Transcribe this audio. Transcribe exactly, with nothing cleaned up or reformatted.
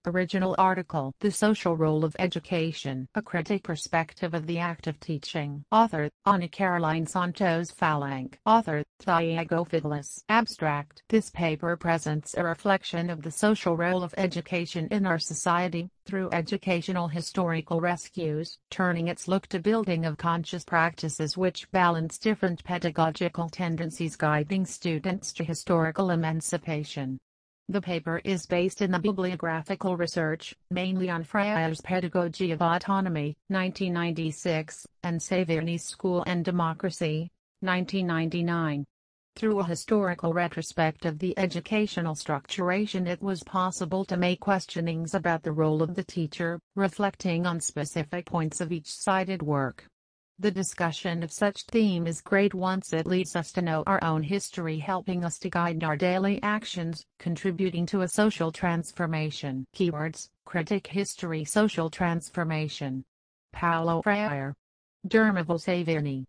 Original article: The Social Role of Education, A Critic Perspective of the Act of Teaching. Author: Ana Caroline Santos Falange. Author: Thiago Fidelis. Abstract: This paper presents a reflection of the social role of education in our society, through educational historical rescues, turning its look to building of conscious practices which balance different pedagogical tendencies guiding students to historical emancipation. The paper is based in the bibliographical research, mainly on Freire's Pedagogy of Autonomy, nineteen ninety-six, and Severny's School and Democracy, nineteen ninety-nine. Through a historical retrospect of the educational structuration, it was possible to make questionings about the role of the teacher, reflecting on specific points of each cited work. The discussion of such theme is great once it leads us to know our own history, helping us to guide our daily actions, contributing to a social transformation. Keywords: critic, history, social transformation. Paulo Freire. Dermaville Severny.